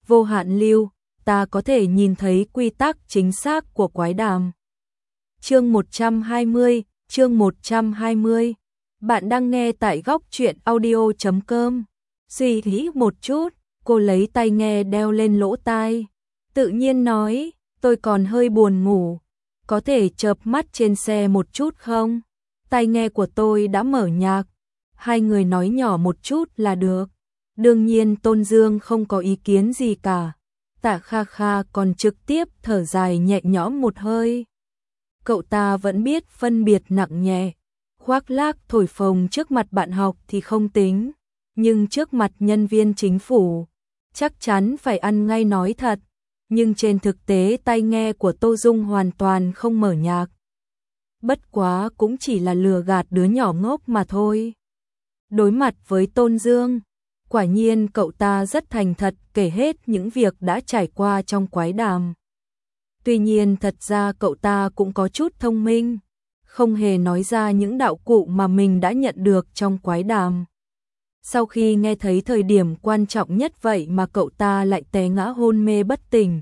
vô hạn lưu, ta có thể nhìn thấy quy tắc chính xác của quái đàm. Chương 120, chương 120. Bạn đang nghe tại góc truyện audio.com. Suy nghĩ một chút, cô lấy tai nghe đeo lên lỗ tai. Tự nhiên nói, tôi còn hơi buồn ngủ. Có thể chợp mắt trên xe một chút không? Tai nghe của tôi đã mở nhạc. Hai người nói nhỏ một chút là được. Đương nhiên Tôn Dương không có ý kiến gì cả. Tạ Kha Kha còn trực tiếp thở dài nhẹ nhõm một hơi. Cậu ta vẫn biết phân biệt nặng nhẹ. Khoác lác thổi phồng trước mặt bạn học thì không tính. Nhưng trước mặt nhân viên chính phủ, chắc chắn phải ăn ngay nói thật. Nhưng trên thực tế tai nghe của Tô Dung hoàn toàn không mở nhạc. Bất quá cũng chỉ là lừa gạt đứa nhỏ ngốc mà thôi. Đối mặt với Tôn Dương, quả nhiên cậu ta rất thành thật kể hết những việc đã trải qua trong quái đàm. Tuy nhiên thật ra cậu ta cũng có chút thông minh, không hề nói ra những đạo cụ mà mình đã nhận được trong quái đàm. Sau khi nghe thấy thời điểm quan trọng nhất vậy mà cậu ta lại té ngã hôn mê bất tỉnh.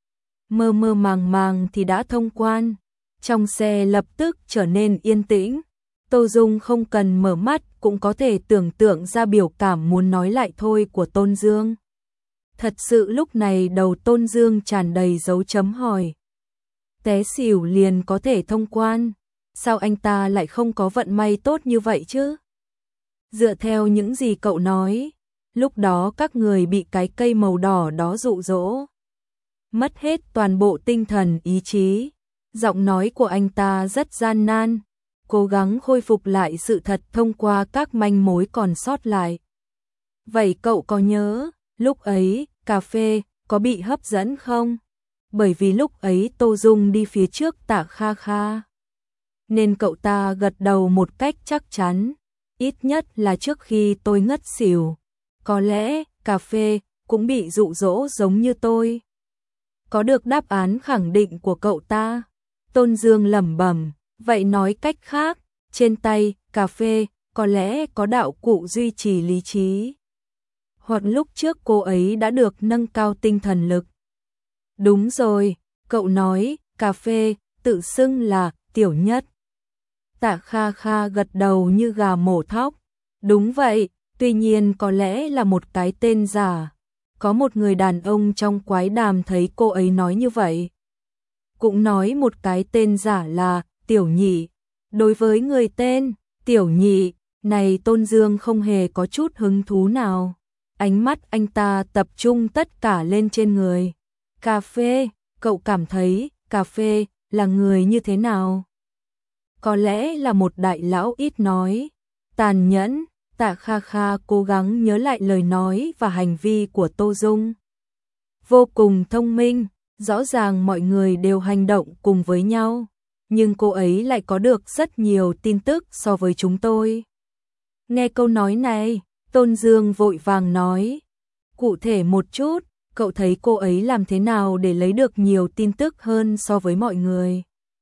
Mơ mơ màng màng thì đã thông quan, trong xe lập tức trở nên yên tĩnh. Tô Dung không cần mở mắt cũng có thể tưởng tượng ra biểu cảm muốn nói lại thôi của Tôn Dương. Thật sự lúc này đầu Tôn Dương tràn đầy dấu chấm hỏi. Té xỉu liền có thể thông quan, sao anh ta lại không có vận may tốt như vậy chứ? Dựa theo những gì cậu nói, lúc đó các người bị cái cây màu đỏ đó dụ dỗ, mất hết toàn bộ tinh thần ý chí. Giọng nói của anh ta rất gian nan, cố gắng khôi phục lại sự thật thông qua các manh mối còn sót lại. Vậy cậu có nhớ, lúc ấy, cà phê, có bị hấp dẫn không? Bởi vì lúc ấy Tô Dung đi phía trước Tạ Kha Kha. Nên cậu ta gật đầu một cách chắc chắn, ít nhất là trước khi tôi ngất xỉu. Có lẽ, cà phê, cũng bị dụ dỗ giống như tôi. Có được đáp án khẳng định của cậu ta. Tôn Dương lẩm bẩm, vậy nói cách khác, trên tay, cà phê, có lẽ có đạo cụ duy trì lý trí. Hoặc lúc trước cô ấy đã được nâng cao tinh thần lực. Đúng rồi, cậu nói, cà phê, tự xưng là, Tiểu Nhất. Tạ Kha Kha gật đầu như gà mổ thóc. Đúng vậy, tuy nhiên có lẽ là một cái tên giả. Có một người đàn ông trong quái đàm thấy cô ấy nói như vậy. Cũng nói một cái tên giả là Tiểu Nhị. Đối với người tên Tiểu Nhị này Tôn Dương không hề có chút hứng thú nào. Ánh mắt anh ta tập trung tất cả lên trên người. Cà phê, cậu cảm thấy cà phê là người như thế nào? Có lẽ là một đại lão ít nói, tàn nhẫn. Tạ Kha Kha cố gắng nhớ lại lời nói và hành vi của Tô Dung. Vô cùng thông minh, rõ ràng mọi người đều hành động cùng với nhau, nhưng cô ấy lại có được rất nhiều tin tức so với chúng tôi. Nghe câu nói này, Tôn Dương vội vàng nói, cụ thể một chút, cậu thấy cô ấy làm thế nào để lấy được nhiều tin tức hơn so với mọi người?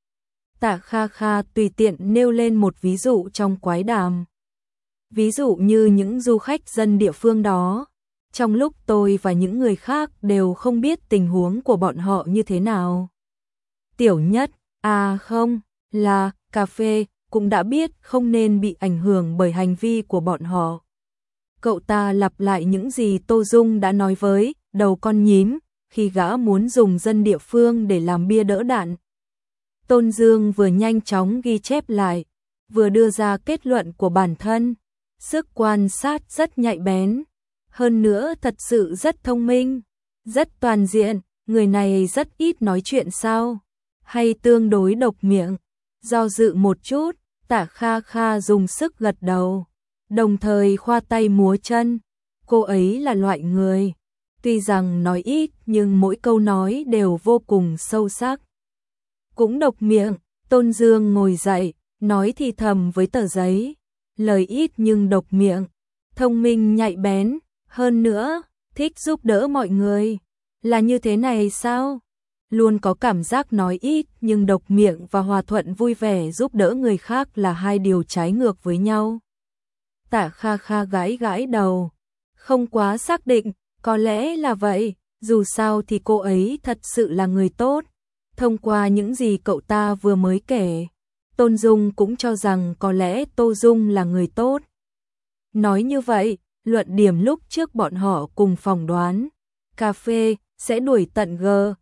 Tạ Kha Kha tùy tiện nêu lên một ví dụ trong quái đàm. Ví dụ như những du khách dân địa phương đó, trong lúc tôi và những người khác đều không biết tình huống của bọn họ như thế nào. Tiểu Nhất, à không, là, cà phê, cũng đã biết không nên bị ảnh hưởng bởi hành vi của bọn họ. Cậu ta lặp lại những gì Tô Dung đã nói với đầu con nhím, khi gã muốn dùng dân địa phương để làm bia đỡ đạn. Tôn Dương vừa nhanh chóng ghi chép lại, vừa đưa ra kết luận của bản thân. Sức quan sát rất nhạy bén, hơn nữa thật sự rất thông minh, rất toàn diện. Người này rất ít nói chuyện sao? Hay tương đối độc miệng? Do dự một chút, Tạ Kha Kha dùng sức gật đầu, đồng thời khoa tay múa chân. Cô ấy là loại người, tuy rằng nói ít nhưng mỗi câu nói đều vô cùng sâu sắc. Cũng độc miệng. Tôn Dương ngồi dậy, nói thì thầm với tờ giấy. Lời ít nhưng độc miệng, thông minh nhạy bén, hơn nữa, thích giúp đỡ mọi người. Là như thế này sao? Luôn có cảm giác nói ít nhưng độc miệng và hòa thuận vui vẻ giúp đỡ người khác là hai điều trái ngược với nhau. Tạ Kha Kha gãi gãi đầu, không quá xác định, có lẽ là vậy, Dù sao thì cô ấy thật sự là người tốt. Thông qua những gì cậu ta vừa mới kể, Tôn Dung cũng cho rằng có lẽ Tô Dung là người tốt. Nói như vậy, luận điểm lúc trước bọn họ cùng phỏng đoán, cà phê sẽ đuổi tận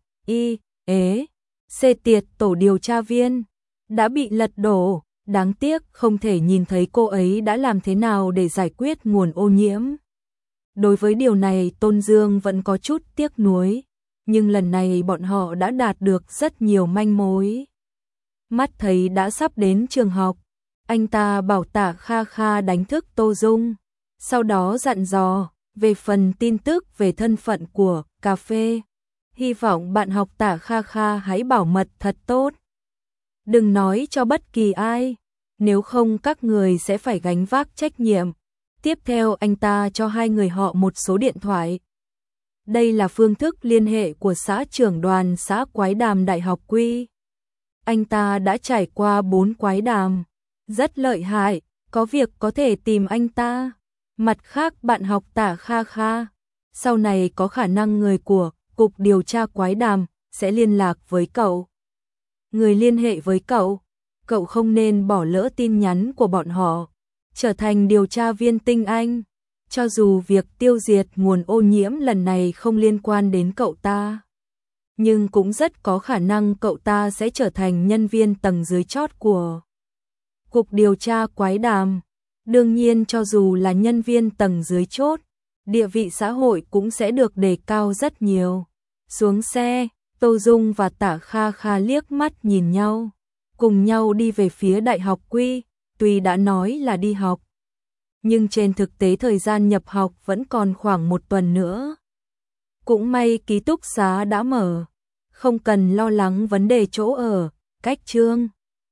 C tiệt tổ điều tra viên đã bị lật đổ, đáng tiếc không thể nhìn thấy cô ấy đã làm thế nào để giải quyết nguồn ô nhiễm. Đối với điều này Tôn Dương vẫn có chút tiếc nuối, nhưng lần này bọn họ đã đạt được rất nhiều manh mối. Mắt thấy đã sắp đến trường học, anh ta bảo Tạ Kha Kha đánh thức Tô Dung, sau đó dặn dò về phần tin tức về thân phận của cà phê. Hy vọng bạn học Tạ Kha Kha hãy bảo mật thật tốt. Đừng nói cho bất kỳ ai, nếu không các người sẽ phải gánh vác trách nhiệm. Tiếp theo anh ta cho hai người họ một số điện thoại. Đây là phương thức liên hệ của xã trưởng đoàn xã Quái Đàm Đại học Quy. Anh ta đã trải qua 4 quái đàm, rất lợi hại, có việc có thể tìm anh ta. Mặt khác bạn học Tạ Kha Kha, sau này có khả năng người của Cục Điều tra Quái Đàm sẽ liên lạc với cậu. Người liên hệ với cậu không nên bỏ lỡ tin nhắn của bọn họ, trở thành điều tra viên tinh anh. Cho dù việc tiêu diệt nguồn ô nhiễm lần này không liên quan đến cậu ta, nhưng cũng rất có khả năng cậu ta sẽ trở thành nhân viên tầng dưới chót của Cục Điều tra Quái Đàm. Đương nhiên cho dù là nhân viên tầng dưới chót, địa vị xã hội cũng sẽ được đề cao rất nhiều. Xuống xe, Tô Dung và Tạ Kha Kha liếc mắt nhìn nhau, cùng nhau đi về phía Đại học Quy. Tuy đã nói là đi học, nhưng trên thực tế thời gian nhập học vẫn còn khoảng 1 tuần nữa. Cũng may ký túc xá đã mở, không cần lo lắng vấn đề chỗ ở, cách chương.